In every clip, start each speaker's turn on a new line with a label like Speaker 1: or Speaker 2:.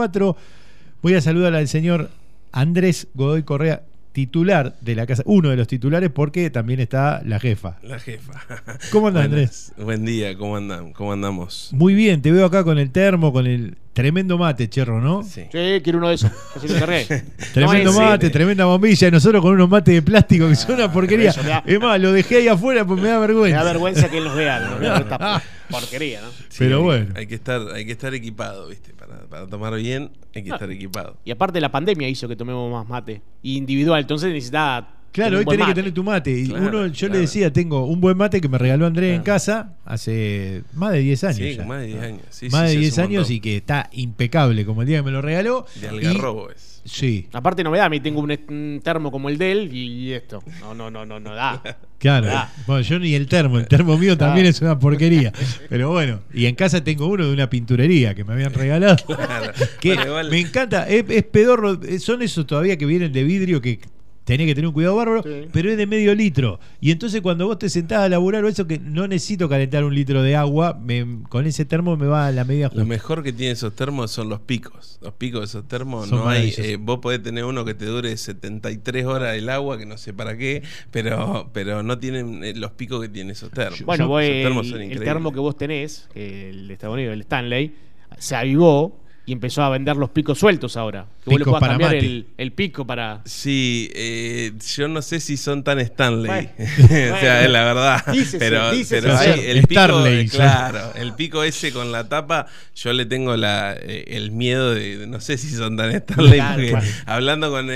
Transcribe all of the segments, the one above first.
Speaker 1: 4. Voy a saludar al señor Andrés Godoy Correa, titular de la casa, uno de los titulares, porque también está la jefa.
Speaker 2: La jefa.
Speaker 1: ¿Cómo andás, Andrés?
Speaker 2: Buen día, ¿cómo andamos?
Speaker 1: Muy bien, te veo acá con el termo, con el tremendo mate, Cherro, ¿no?
Speaker 2: Sí.
Speaker 3: Sí, quiero uno de esos. Así lo cargué.
Speaker 1: Tremendo mate, tremenda bombilla, y nosotros con unos mates de plástico que son una porquería. Es más, lo dejé ahí afuera porque me da vergüenza.
Speaker 3: Me da vergüenza que él los vea, esta porquería, ¿no?
Speaker 2: Sí,
Speaker 1: pero bueno.
Speaker 2: Hay que estar equipado, ¿viste? Para tomar bien hay que estar equipado.
Speaker 3: Y aparte la pandemia hizo que tomemos más mate. Individual, entonces necesitaba.
Speaker 1: Claro, hoy tenés que tener tu mate. Y
Speaker 2: Claro,
Speaker 1: yo le decía, tengo un buen mate que me regaló Andrés en casa hace más de 10 años.
Speaker 2: Sí,
Speaker 1: ya.
Speaker 2: más de 10 años. Sí,
Speaker 1: Más de 10
Speaker 2: hace un
Speaker 1: años
Speaker 2: montón.
Speaker 1: y que está impecable como el día que me lo regaló.
Speaker 2: De algarrobo es.
Speaker 1: Sí,
Speaker 3: Aparte no me da, a mí tengo un termo como el de él y esto. No da.
Speaker 1: claro.
Speaker 3: Ah.
Speaker 1: Bueno, yo ni el termo mío también es una porquería. Pero bueno, y en casa tengo uno de una pinturería que me habían regalado.
Speaker 2: Claro.
Speaker 1: Que
Speaker 2: Bueno, igual-
Speaker 1: me encanta, es pedorro, son esos todavía que vienen de vidrio que tenés que tener un cuidado bárbaro,
Speaker 3: Sí.
Speaker 1: pero es de medio litro. Y entonces cuando vos te sentás a laburar o eso, que no necesito calentar un litro de agua, con ese termo me va a la media justa.
Speaker 2: Lo mejor que tienen esos termos son los picos. Los picos de esos termos
Speaker 1: Son
Speaker 2: no hay.
Speaker 1: maravillosos.
Speaker 2: Vos podés tener uno que te dure 73 horas el agua, que no sé para qué, pero no tienen los picos que tienen esos termos.
Speaker 3: Bueno, vos,
Speaker 2: Esos termos son
Speaker 3: el
Speaker 2: increíbles.
Speaker 3: termo que vos tenés, el de Estados Unidos, el Stanley, se avivó y empezó a vender los picos sueltos ahora. Que vos le
Speaker 1: Picos
Speaker 3: podás
Speaker 1: para
Speaker 3: cambiar
Speaker 1: mate.
Speaker 3: el pico para.
Speaker 2: Sí, yo no sé si son tan Stanley.
Speaker 3: Bueno.
Speaker 2: O sea, es la verdad.
Speaker 3: Dícese,
Speaker 2: pero
Speaker 3: dícese
Speaker 2: hay
Speaker 3: ser.
Speaker 2: el pico,
Speaker 1: Starley,
Speaker 2: claro, el pico ese con la tapa, yo le tengo el miedo de no sé si son tan Stanley,
Speaker 3: Claro,
Speaker 2: porque
Speaker 3: claro.
Speaker 2: hablando con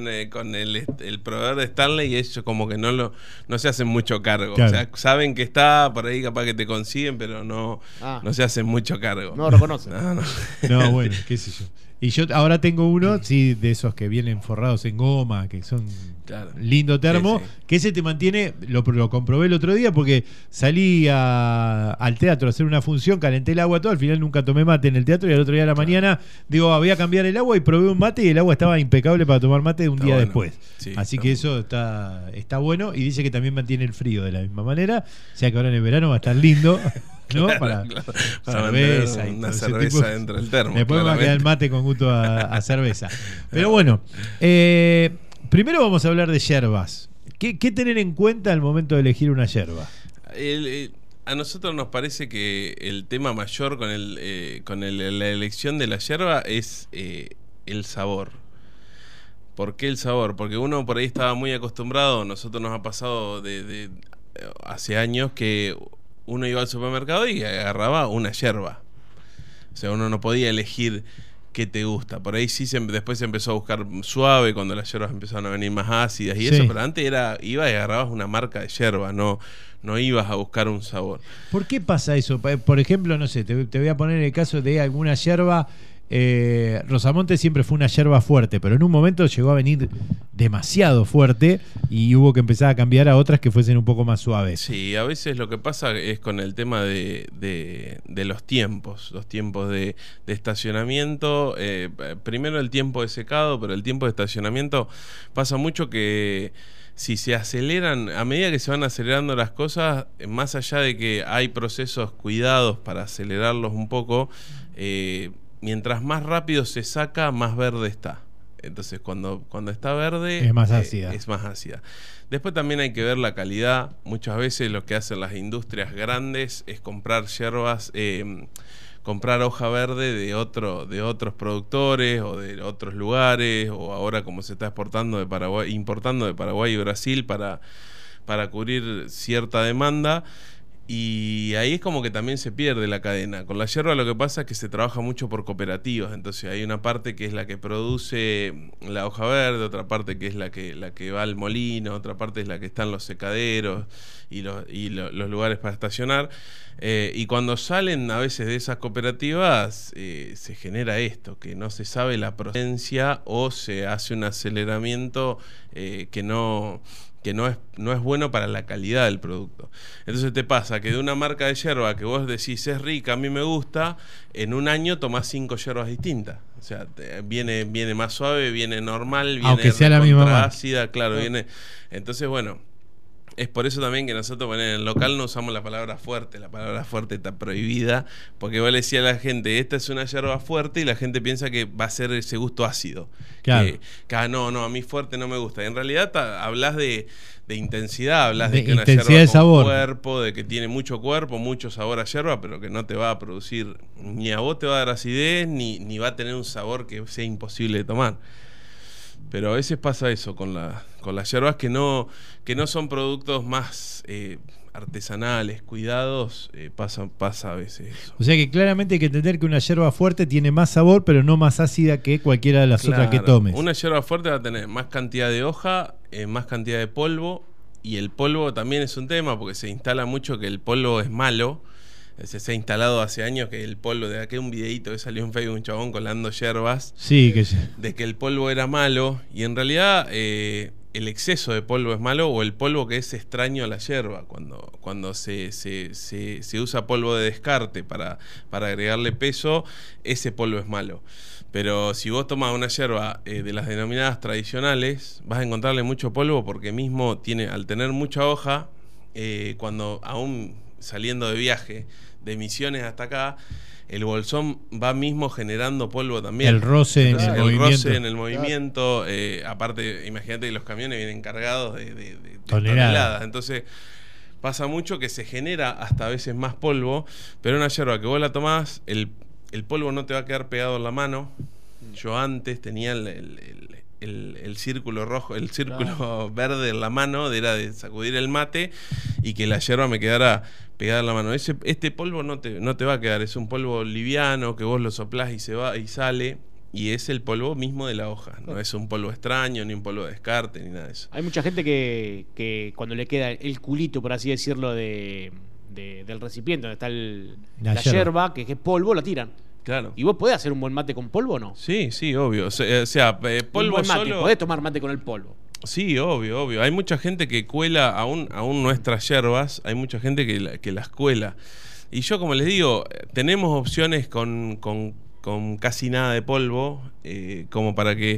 Speaker 2: el proveedor de Stanley, ellos como que no se hacen mucho cargo.
Speaker 1: Claro.
Speaker 2: O sea, saben que está por ahí, capaz que te consiguen, pero no se hacen mucho cargo.
Speaker 3: No lo reconocen.
Speaker 2: No.
Speaker 1: No, bueno, qué sé yo. Y yo ahora tengo uno, sí, de esos que vienen forrados en goma, que son
Speaker 2: Claro.
Speaker 1: lindo termo,
Speaker 2: Sí, sí.
Speaker 1: que ese te mantiene, lo comprobé el otro día porque salí al teatro a hacer una función, calenté el agua todo, al final nunca tomé mate en el teatro y al otro día a la mañana digo, voy a cambiar el agua y probé un mate y el agua estaba impecable para tomar mate un
Speaker 2: Está
Speaker 1: día
Speaker 2: bueno.
Speaker 1: después.
Speaker 2: Sí,
Speaker 1: Así
Speaker 2: está
Speaker 1: que
Speaker 2: bueno.
Speaker 1: eso está bueno y dice que también mantiene el frío de la misma manera, o sea que ahora en el verano va a estar lindo, ¿no?
Speaker 2: Para
Speaker 1: cerveza
Speaker 2: mantener
Speaker 1: y
Speaker 2: una
Speaker 1: todo ese
Speaker 2: cerveza
Speaker 1: tipo.
Speaker 2: dentro del termo.
Speaker 1: Después me va a quedar el
Speaker 2: claramente.
Speaker 1: mate con gusto a cerveza. Pero bueno, primero vamos a hablar de yerbas. ¿Qué tener en cuenta al momento de elegir una yerba?
Speaker 2: A nosotros nos parece que el tema mayor con la elección de la yerba es el sabor. ¿Por qué el sabor? Porque uno por ahí estaba muy acostumbrado, nosotros nos ha pasado de hace años que uno iba al supermercado y agarraba una yerba. O sea, uno no podía elegir qué te gusta. Por ahí sí después se empezó a buscar suave cuando las yerbas empezaron a venir más ácidas y
Speaker 1: Sí.
Speaker 2: eso, pero antes ibas y agarrabas una marca de yerba, no ibas a buscar un sabor.
Speaker 1: ¿Por qué pasa eso? Por ejemplo, no sé, te voy a poner el caso de alguna yerba. Rosamonte siempre fue una yerba fuerte, pero en un momento llegó a venir demasiado fuerte y hubo que empezar a cambiar a otras que fuesen un poco más suaves.
Speaker 2: Sí, a veces lo que pasa es con el tema de los tiempos de estacionamiento. Primero el tiempo de secado, pero el tiempo de estacionamiento pasa mucho que si se aceleran, a medida que se van acelerando las cosas, más allá de que hay procesos cuidados para acelerarlos un poco, mientras más rápido se saca, más verde está. Entonces cuando está verde
Speaker 1: Es más ácida.
Speaker 2: es más ácida. Después también hay que ver la calidad. Muchas veces lo que hacen las industrias grandes es comprar yerbas, comprar hoja verde de otros productores o de otros lugares, o ahora como se está importando de Paraguay y Brasil para cubrir cierta demanda. Y ahí es como que también se pierde la cadena. Con la yerba lo que pasa es que se trabaja mucho por cooperativas, entonces hay una parte que es la que produce la hoja verde, otra parte que es la que va al molino, otra parte es la que están los secaderos y los lugares para estacionar. Y cuando salen a veces de esas cooperativas se genera esto, que no se sabe la procedencia o se hace un aceleramiento que no es bueno para la calidad del producto. Entonces te pasa que de una marca de yerba que vos decís es rica, a mí me gusta, en un año tomás 5 yerbas distintas. O sea, viene más suave, viene normal, viene
Speaker 1: Aunque sea la misma marca.
Speaker 2: ácida, claro, viene. Entonces, bueno, Es por eso también que nosotros en el local no usamos la palabra fuerte está prohibida, porque vos le decías a la gente, esta es una yerba fuerte, y la gente piensa que va a ser ese gusto ácido.
Speaker 1: Claro.
Speaker 2: No, a mí fuerte no me gusta. En realidad hablas de intensidad, hablas
Speaker 1: De
Speaker 2: de que una
Speaker 1: intensidad
Speaker 2: yerba
Speaker 1: de
Speaker 2: con
Speaker 1: sabor.
Speaker 2: cuerpo, de que tiene mucho cuerpo, mucho sabor a yerba, pero que no te va a producir, ni a vos te va a dar acidez, ni va a tener un sabor que sea imposible de tomar. Pero a veces pasa eso con las yerbas que no son productos más artesanales, cuidados, pasa a veces eso.
Speaker 1: O sea que claramente hay que entender que una yerba fuerte tiene más sabor, pero no más ácida que cualquiera de las otras que tomes.
Speaker 2: Una yerba fuerte va a tener más cantidad de hoja, más cantidad de polvo, y el polvo también es un tema, porque se instala mucho que el polvo es malo. Se ha instalado hace años que el polvo, de aquel un videíto que salió en Facebook, un chabón colando yerbas,
Speaker 1: Sí, que
Speaker 2: de que el polvo era malo, y en realidad el exceso de polvo es malo, o el polvo que es extraño a la yerba, cuando se usa polvo de descarte para agregarle peso, ese polvo es malo. Pero si vos tomás una yerba de las denominadas tradicionales, vas a encontrarle mucho polvo, porque mismo al tener mucha hoja, cuando aún saliendo de viaje, de Misiones hasta acá, el bolsón va mismo generando polvo también.
Speaker 1: el roce en el movimiento.
Speaker 2: Roce en el movimiento. Aparte, imagínate que los camiones vienen cargados de toneladas. Entonces, pasa mucho que se genera hasta a veces más polvo, pero una yerba que vos la tomás, el polvo no te va a quedar pegado en la mano. Yo antes tenía el círculo rojo, el círculo verde en la mano, era de sacudir el mate y que la yerba me quedara pegada en la mano. Este polvo no te va a quedar, es un polvo liviano que vos lo soplás y se va y sale, y es el polvo mismo de la hoja, no es un polvo extraño, ni un polvo de descarte, ni nada de eso.
Speaker 3: Hay mucha gente que cuando le queda el culito, por así decirlo, del recipiente donde está la yerba, que es polvo, lo tiran.
Speaker 2: Claro.
Speaker 3: ¿Y vos podés hacer un buen mate con polvo o no?
Speaker 2: Sí, obvio. O sea, polvo
Speaker 3: un buen mate,
Speaker 2: solo.
Speaker 3: ¿podés tomar mate con el polvo?
Speaker 2: Sí, obvio. Hay mucha gente que cuela aún nuestras yerbas, hay mucha gente que las cuela. Y yo, como les digo, tenemos opciones con casi nada de polvo, como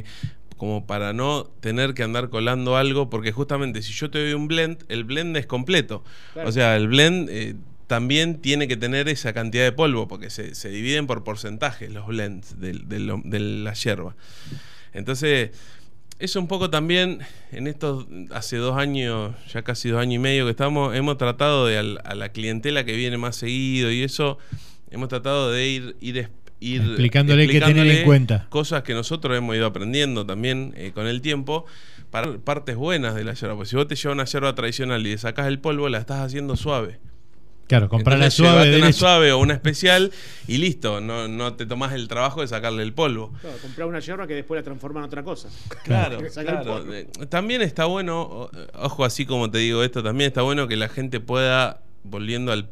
Speaker 2: para no tener que andar colando algo, porque justamente si yo te doy un blend, el blend es completo. Claro. O sea, el blend también tiene que tener esa cantidad de polvo, porque se dividen por porcentajes los blends de la yerba. Entonces, eso un poco también, hace 2 años, ya casi 2 años y medio que estamos, hemos tratado de a la clientela que viene más seguido y eso, hemos tratado de ir
Speaker 1: explicándole qué tener en cuenta.
Speaker 2: Cosas que nosotros hemos ido aprendiendo también con el tiempo, para partes buenas de la yerba. Porque si vos te llevas una yerba tradicional y le sacás el polvo, la estás haciendo suave.
Speaker 1: Claro, comprar la suave.
Speaker 2: Una suave o una especial y listo, no te tomás el trabajo de sacarle el polvo.
Speaker 3: Claro, comprar una yerba que después la transforma en otra cosa.
Speaker 2: Claro. También está bueno, ojo, así como te digo esto, también está bueno que la gente pueda, volviendo a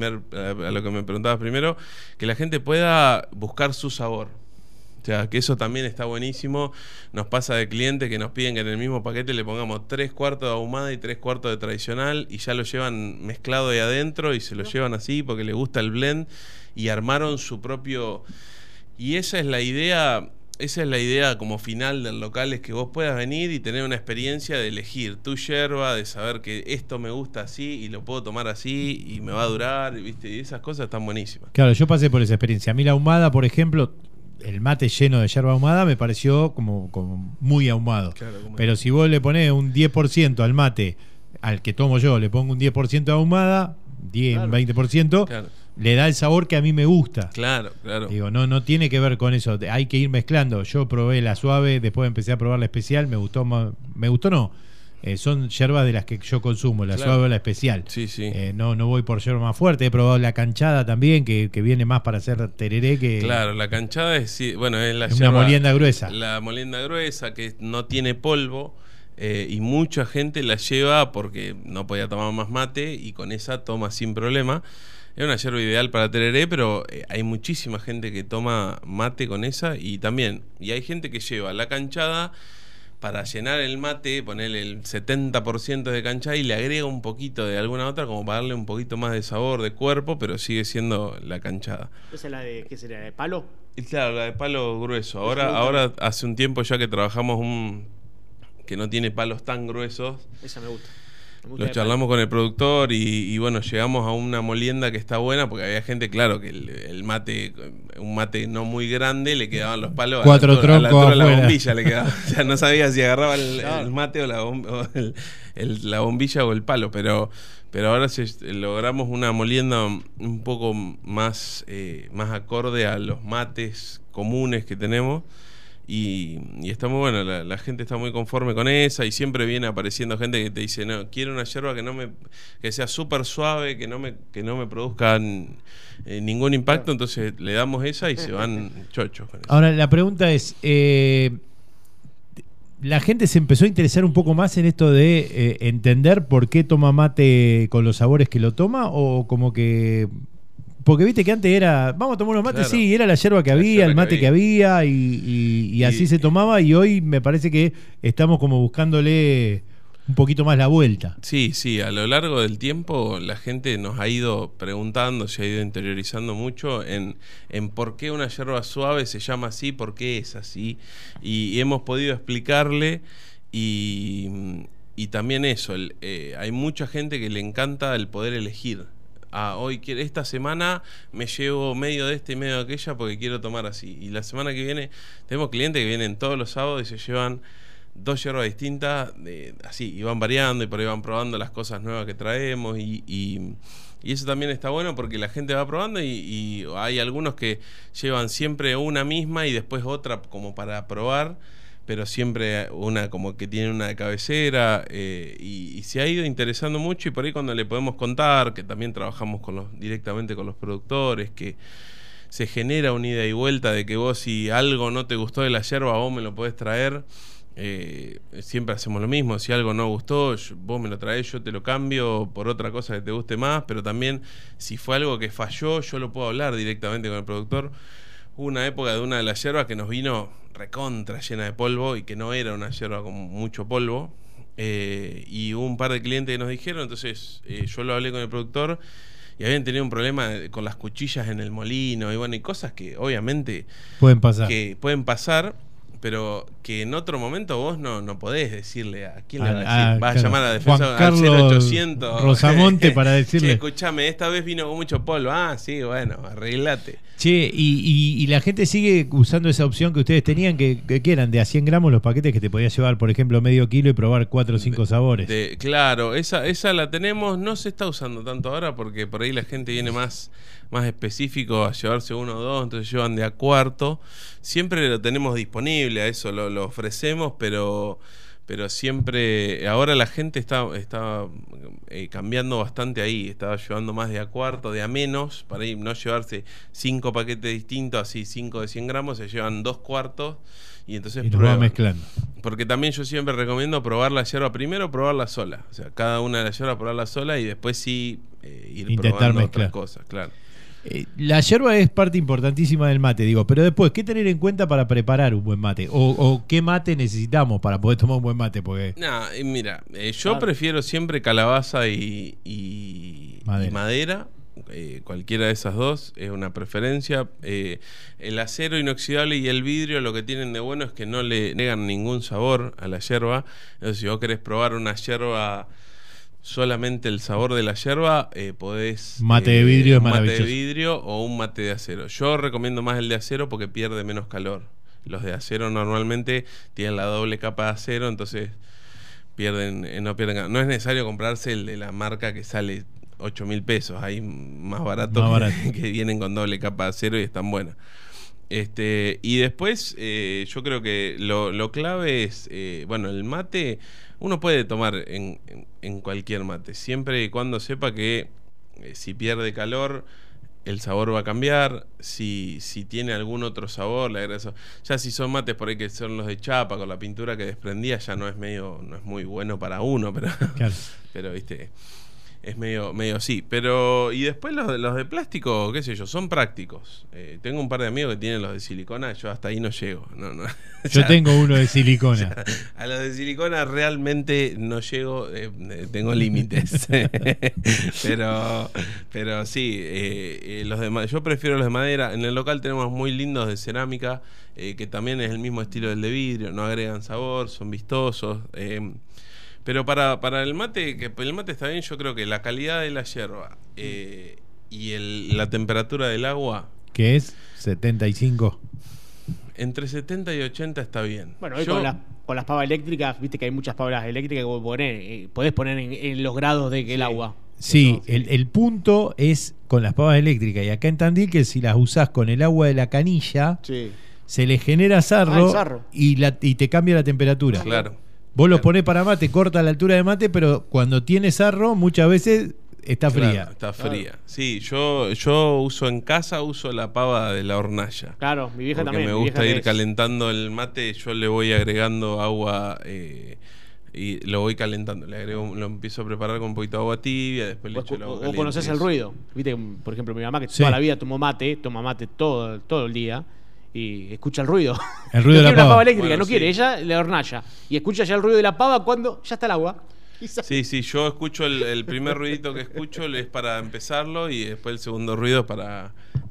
Speaker 2: lo que me preguntabas primero, que la gente pueda buscar su sabor. O sea, que eso también está buenísimo. Nos pasa de clientes que nos piden que en el mismo paquete le pongamos 3/4 de ahumada y 3/4 de tradicional, y ya lo llevan mezclado ahí adentro y se lo llevan así porque les gusta el blend y armaron su propio. Y esa es la idea como final del local, es que vos puedas venir y tener una experiencia de elegir tu yerba, de saber que esto me gusta así y lo puedo tomar así y me va a durar, ¿viste? Y esas cosas están buenísimas.
Speaker 1: Claro, yo pasé por esa experiencia. A mí la ahumada, por ejemplo, el mate lleno de yerba ahumada me pareció como muy ahumado. Claro, pero si vos le ponés un 10% al mate, al que tomo yo, le pongo un 10% de ahumada, 10, claro, 20%, claro, le da el sabor que a mí me gusta.
Speaker 2: Claro.
Speaker 1: Digo, no tiene que ver con eso. Hay que ir mezclando. Yo probé la suave, después empecé a probar la especial, me gustó no. Son yerbas de las que yo consumo, la suave o la especial.
Speaker 2: Sí.
Speaker 1: No voy por yerba más fuerte. He probado la canchada también, que viene más para hacer tereré que.
Speaker 2: Claro, la canchada es la
Speaker 1: es una molienda gruesa.
Speaker 2: La molienda gruesa que no tiene polvo, y mucha gente la lleva porque no podía tomar más mate y con esa toma sin problema. Es una yerba ideal para tereré, pero hay muchísima gente que toma mate con esa y hay gente que lleva la canchada para llenar el mate, ponerle el 70% de canchada y le agrega un poquito de alguna otra como para darle un poquito más de sabor, de cuerpo, pero sigue siendo la canchada.
Speaker 3: ¿Esa es la de, qué sería, de palo?
Speaker 2: Y claro, la de palo grueso. Ahora hace un tiempo ya que trabajamos que no tiene palos tan gruesos.
Speaker 3: Esa me gusta.
Speaker 2: Lo charlamos con el productor y bueno, llegamos a una molienda que está buena porque había gente, claro, que el mate, un mate no muy grande, le quedaban los palos
Speaker 1: 4 troncos
Speaker 2: a la altura de la
Speaker 1: afuera.
Speaker 2: bombilla le quedaba. O sea, no sabía si agarraba el mate o la bombilla o el palo, pero ahora logramos una molienda un poco más acorde a los mates comunes que tenemos. Y está muy bueno, la gente está muy conforme con esa y siempre viene apareciendo gente que te dice, no, quiero una yerba que sea súper suave, que no me produzca ningún impacto, entonces le damos esa y se van chochos con eso.
Speaker 1: Ahora, la pregunta es, ¿la gente se empezó a interesar un poco más en esto de entender por qué toma mate con los sabores que lo toma? ¿O como que...? Porque viste que antes era, vamos a tomar unos mates,
Speaker 2: claro.
Speaker 1: Sí, era la yerba que había, el mate que había y así se tomaba, y hoy me parece que estamos como buscándole un poquito más la vuelta.
Speaker 2: Sí, a lo largo del tiempo la gente nos ha ido preguntando, se ha ido interiorizando mucho en por qué una yerba suave se llama así, por qué es así, y hemos podido explicarle y también eso, hay mucha gente que le encanta el poder elegir. Hoy esta semana me llevo medio de este y medio de aquella porque quiero tomar así. Y la semana que viene tenemos clientes que vienen todos los sábados y se llevan 2 yerbas distintas, así, y van variando y por ahí van probando las cosas nuevas que traemos y eso también está bueno porque la gente va probando y hay algunos que llevan siempre una misma y después otra como para probar, pero siempre una como que tiene una de cabecera y se ha ido interesando mucho y por ahí cuando le podemos contar, que también trabajamos directamente con los productores, que se genera una ida y vuelta de que vos si algo no te gustó de la yerba vos me lo podés traer, siempre hacemos lo mismo, si algo no gustó vos me lo traés, yo te lo cambio por otra cosa que te guste más, pero también si fue algo que falló yo lo puedo hablar directamente con el productor. Hubo una época de una de las yerbas que nos vino recontra llena de polvo y que no era una yerba con mucho polvo y hubo un par de clientes que nos dijeron, entonces yo lo hablé con el productor y habían tenido un problema con las cuchillas en el molino y bueno, y cosas que obviamente
Speaker 1: pueden
Speaker 2: pasar, pero que en otro momento vos no podés decirle a quién le vas a decir, vas a llamar a la defensa
Speaker 1: Juan Carlos
Speaker 2: al 0800
Speaker 1: Rosamonte para decirle,
Speaker 2: che, escuchame, esta vez vino con mucho polvo. Sí, bueno, arreglate.
Speaker 1: Che, y la gente sigue usando esa opción que ustedes tenían, que eran de a 100 gramos los paquetes que te podías llevar, por ejemplo, medio kilo y probar 4 o 5 sabores.
Speaker 2: Claro, esa la tenemos, no se está usando tanto ahora porque por ahí la gente viene más específico a llevarse 1 o 2, entonces llevan de a cuarto. Siempre lo tenemos disponible, a eso lo ofrecemos, pero siempre, ahora la gente está cambiando bastante ahí, estaba llevando más de a cuarto, de a menos, para ir, no llevarse 5 paquetes distintos, así 5 de 100 gramos, se llevan 2 cuartos y entonces
Speaker 1: y prueban mezclando.
Speaker 2: Porque también yo siempre recomiendo probar la yerba, primero probarla sola, o sea, cada una de las yerbas probarla sola y después sí ir
Speaker 1: intentar
Speaker 2: probando
Speaker 1: mezclar
Speaker 2: otras cosas, claro.
Speaker 1: La yerba es parte importantísima del mate, digo, pero después, ¿qué tener en cuenta para preparar un buen mate? ¿O qué mate necesitamos para poder tomar un buen mate? Porque
Speaker 2: mira, yo prefiero siempre calabaza y madera. Cualquiera de esas dos es una preferencia. El acero inoxidable y el vidrio lo que tienen de bueno es que no le negan ningún sabor a la yerba. Entonces, si vos querés probar una yerba solamente el sabor de la yerba, podés
Speaker 1: mate de vidrio es
Speaker 2: mate
Speaker 1: maravilloso.
Speaker 2: de vidrio o un mate de acero. Yo recomiendo más el de acero porque pierde menos calor. Los de acero normalmente tienen la doble capa de acero, entonces no pierden calor. No es necesario comprarse el de la marca que sale 8.000 pesos, hay más baratos que vienen con doble capa de acero y están buenas. Y después yo creo que lo clave es, el mate uno puede tomar en cualquier mate, siempre y cuando sepa que si pierde calor el sabor va a cambiar, si tiene algún otro sabor, le agrega eso. Ya si son mates por ahí que son los de chapa con la pintura que desprendía, ya no es muy bueno para uno, pero
Speaker 1: claro.
Speaker 2: Pero viste, es medio sí, pero y después los de plástico, qué sé yo, son prácticos. Tengo un par de amigos que tienen los de silicona, yo hasta ahí no llego.
Speaker 1: Yo tengo uno de silicona.
Speaker 2: A los de silicona realmente no llego, tengo límites. pero sí, yo prefiero los de madera. En el local tenemos muy lindos de cerámica, que también es el mismo estilo del de vidrio, no agregan sabor, son vistosos. Pero para el mate, que el mate está bien, yo creo que la calidad de la yerba y la temperatura del agua...
Speaker 1: ¿Qué es? 75.
Speaker 2: Entre 70 y 80 está bien.
Speaker 3: Bueno, hoy con las pavas eléctricas, viste que hay muchas pavas eléctricas que podés poner en los grados de que el agua.
Speaker 1: Sí, el punto es con las pavas eléctricas. Y acá en Tandil, que si las usás con el agua de la canilla, se le genera sarro, y te cambia la temperatura.
Speaker 2: Claro.
Speaker 1: Vos lo ponés para mate, corta la altura de mate, pero cuando tiene sarro, muchas veces está fría.
Speaker 2: Claro, está fría. Sí, yo uso en casa, uso la pava de la hornalla.
Speaker 3: Claro, mi vieja
Speaker 2: porque
Speaker 3: también.
Speaker 2: me gusta ir calentando el mate, yo le voy agregando agua y lo voy calentando. Lo empiezo a preparar con un poquito de agua tibia, después le echo el agua caliente.
Speaker 3: O conoces el ruido. Viste, por ejemplo, mi mamá que toda la vida toma mate todo el día. Y escucha el ruido.
Speaker 1: El ruido
Speaker 3: no
Speaker 1: de la pava.
Speaker 3: Pava eléctrica, bueno, no quiere, ella le hornalla. Y escucha ya el ruido de la pava cuando ya está el agua.
Speaker 2: Sí, yo escucho el primer ruidito que escucho es para empezarlo y después el segundo ruido para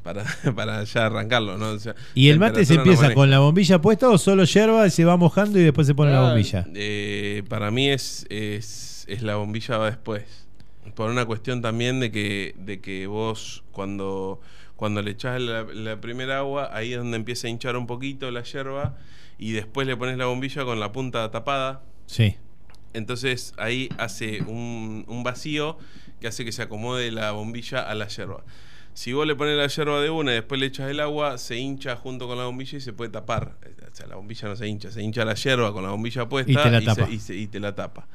Speaker 2: ya arrancarlo, ¿no? O sea,
Speaker 1: ¿y el mate se empieza con la bombilla puesta o solo yerba y se va mojando y después se pone la bombilla?
Speaker 2: Para mí es la bombilla va después. Por una cuestión también de que vos cuando le echás la primera agua, ahí es donde empieza a hinchar un poquito la yerba y después le pones la bombilla con la punta tapada.
Speaker 1: Sí.
Speaker 2: Entonces ahí hace un vacío que hace que se acomode la bombilla a la yerba. Si vos le pones la yerba de una y después le echas el agua, se hincha junto con la bombilla y se puede tapar. O sea, la bombilla no se hincha la yerba con la bombilla puesta
Speaker 1: y te la tapa.
Speaker 2: Y te la tapa.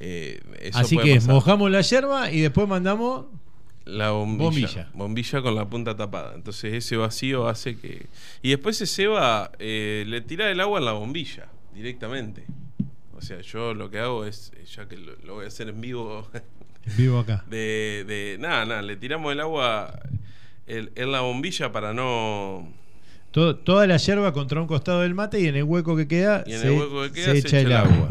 Speaker 2: Eso
Speaker 1: así que mojamos la yerba y después mandamos
Speaker 2: la bombilla con la punta tapada. Entonces ese vacío hace que... Y después se ceba, le tira el agua en la bombilla directamente. O sea, yo lo que hago es, ya que lo voy a hacer en vivo...
Speaker 1: En vivo acá.
Speaker 2: Nada, le tiramos el agua en la bombilla para no...
Speaker 1: Toda la yerba contra un costado del mate y en el hueco que queda, se echa el agua.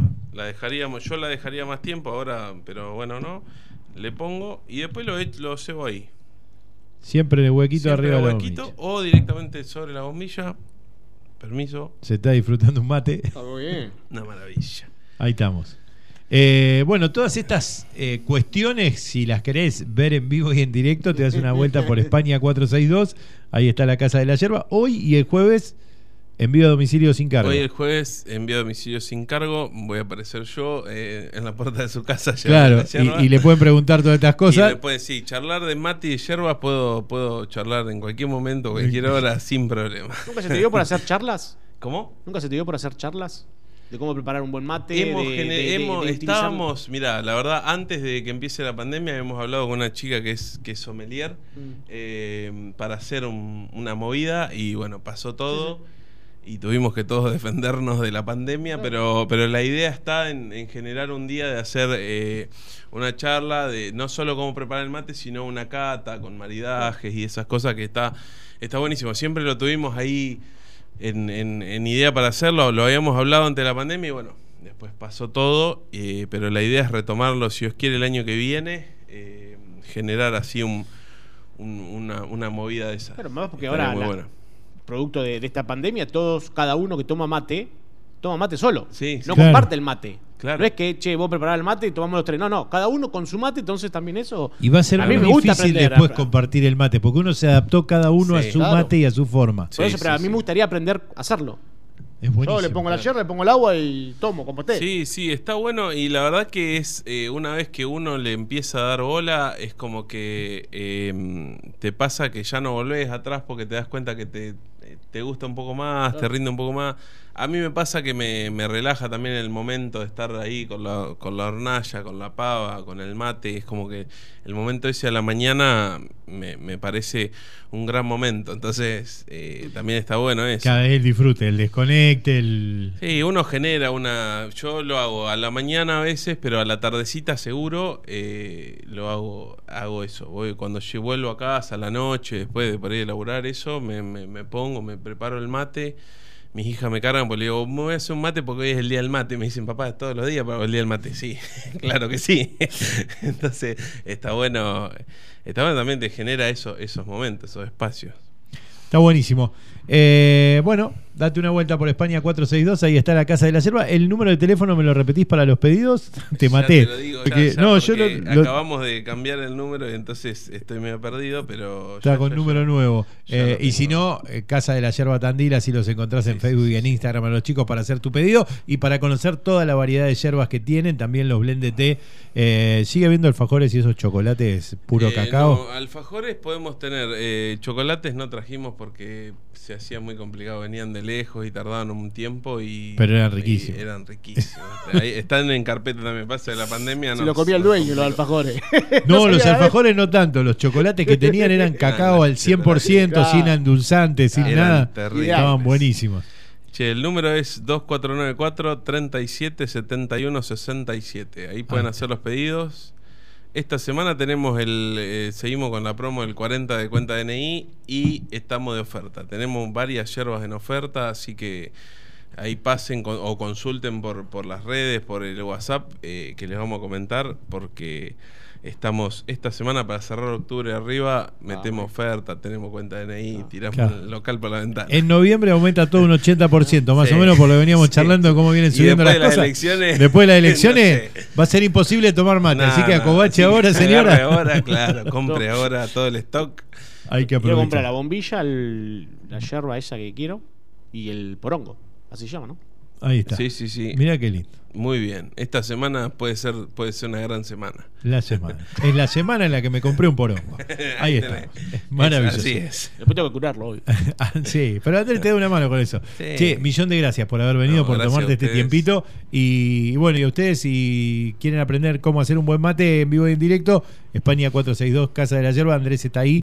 Speaker 2: Yo la dejaría más tiempo ahora, pero bueno, no. Le pongo y después lo cebo ahí.
Speaker 1: Siempre en el huequito arriba de la bombilla.
Speaker 2: O directamente sobre la bombilla. Permiso.
Speaker 1: Se está disfrutando un mate.
Speaker 3: Está muy bien.
Speaker 2: Una maravilla.
Speaker 1: Ahí estamos. Bueno, todas estas cuestiones, si las querés ver en vivo y en directo, te das una vuelta por España 462. Ahí está la Casa de la Yerba. Hoy y el jueves, envío a domicilio sin cargo.
Speaker 2: Hoy el jueves, envío a domicilio sin cargo. Voy a aparecer yo en la puerta de su casa.
Speaker 1: Claro, y le pueden preguntar todas estas cosas.
Speaker 2: Y le pueden, sí, charlar de mate y de yerba. Puedo charlar en cualquier momento, cualquier hora, sin problema.
Speaker 3: ¿Nunca se te dio por hacer charlas?
Speaker 2: ¿Cómo?
Speaker 3: ¿Nunca se te dio por hacer charlas? De cómo preparar un buen mate.
Speaker 2: Estábamos, mirá, la verdad, antes de que empiece la pandemia, habíamos hablado con una chica que es sommelier para hacer una movida y bueno, pasó todo. Sí. Y tuvimos que todos defendernos de la pandemia, pero la idea está en generar un día de hacer una charla de no solo cómo preparar el mate, sino una cata con maridajes y esas cosas que está buenísimo. Siempre lo tuvimos ahí en idea para hacerlo, lo habíamos hablado antes de la pandemia y bueno, después pasó todo, pero la idea es retomarlo, si Dios quiere, el año que viene, generar así una movida de esa.
Speaker 3: Pero más porque ahora, producto de esta pandemia, cada uno que toma mate solo, no comparte el mate. Claro. No es que, vos preparás el mate y tomamos los tres. No, cada uno con su mate, entonces también eso...
Speaker 1: Y va a ser muy difícil después compartir el mate, porque uno se adaptó cada uno a su mate y a su forma.
Speaker 3: Por eso, pero a mí me gustaría aprender a hacerlo.
Speaker 1: Es buenísimo.
Speaker 3: Yo le pongo la yerba, le pongo el agua y tomo, como té.
Speaker 2: Sí, está bueno. Y la verdad que es una vez que uno le empieza a dar bola, es como que te pasa que ya no volvés atrás porque te das cuenta que te gusta un poco más, te rinde un poco más. A mí me pasa que me relaja también el momento de estar ahí con la hornalla, con la pava, con el mate. Es como que el momento ese a la mañana me parece un gran momento. Entonces también está bueno eso.
Speaker 1: Cada vez el disfrute, el desconecte,
Speaker 2: Sí, uno genera yo lo hago a la mañana a veces, pero a la tardecita seguro hago eso. Cuando vuelvo a casa a la noche, después de por ahí de laburar eso, me pongo, me preparo el mate. Mis hijas me cargan porque le digo, me voy a hacer un mate porque hoy es el día del mate. Me dicen, papá, todos los días para el día del mate. Sí, claro que sí. Entonces, está bueno también te genera esos momentos, esos espacios.
Speaker 1: Está buenísimo. Bueno, date una vuelta por España 462, ahí está la Casa de la Yerba. El número de teléfono me lo repetís para los pedidos. Te maté.
Speaker 2: Te lo digo,
Speaker 1: porque,
Speaker 2: ya,
Speaker 1: no,
Speaker 2: porque acabamos de cambiar el número y entonces estoy medio perdido, pero
Speaker 1: está con número nuevo. Y si no, Casa de la Yerba Tandil, así los encontrás en Facebook y en Instagram a los chicos para hacer tu pedido y para conocer toda la variedad de yerbas que tienen, también los blend de té. ¿Sigue habiendo alfajores y esos chocolates puro cacao?
Speaker 2: No, alfajores podemos tener, chocolates no trajimos porque se hacía muy complicado, venían de lejos y tardaban un tiempo
Speaker 1: pero eran riquísimos.
Speaker 2: Eran riquísimos. Ahí están en carpeta también, pasa de la pandemia.
Speaker 3: Se lo comía el dueño, los alfajores.
Speaker 1: No, los alfajores no tanto, los chocolates que tenían eran cacao al 100%, sin endulzantes, sin nada.
Speaker 2: Terribles.
Speaker 1: Estaban buenísimos.
Speaker 2: Che, el número es 2494-377167. Ahí pueden hacer los pedidos. Esta semana tenemos seguimos con la promo del 40 de cuenta DNI y estamos de oferta. Tenemos varias yerbas en oferta, así que ahí pasen o consulten por las redes, por el WhatsApp, que les vamos a comentar, porque estamos esta semana para cerrar octubre arriba, metemos oferta, tenemos cuenta DNI, tiramos el local por la ventana.
Speaker 1: En noviembre aumenta todo un 80%, más o menos, por lo que veníamos charlando, cómo vienen subiendo las cosas. Después de las elecciones va a ser imposible tomar mate, así que acobache ahora, señora.
Speaker 2: Ahora, claro, compre ahora todo el stock.
Speaker 1: Hay que aprovechar.
Speaker 3: Quiero comprar la bombilla, la yerba esa que quiero y el porongo, así se llama, ¿no?
Speaker 1: Ahí está.
Speaker 2: Sí.
Speaker 1: Mira qué lindo.
Speaker 2: Muy bien. Esta semana puede ser una gran semana.
Speaker 1: La semana. Es la semana en la que me compré un porongo. Ahí está. Maravilloso.
Speaker 2: Así es.
Speaker 3: Después tengo que curarlo hoy.
Speaker 1: Sí, pero Andrés te da una mano con eso. Sí. Che, millón de gracias por haber venido, por tomarte este tiempito. Y bueno, y a ustedes, si quieren aprender cómo hacer un buen mate en vivo y en directo, España 462, Casa de la Yerba, Andrés está ahí.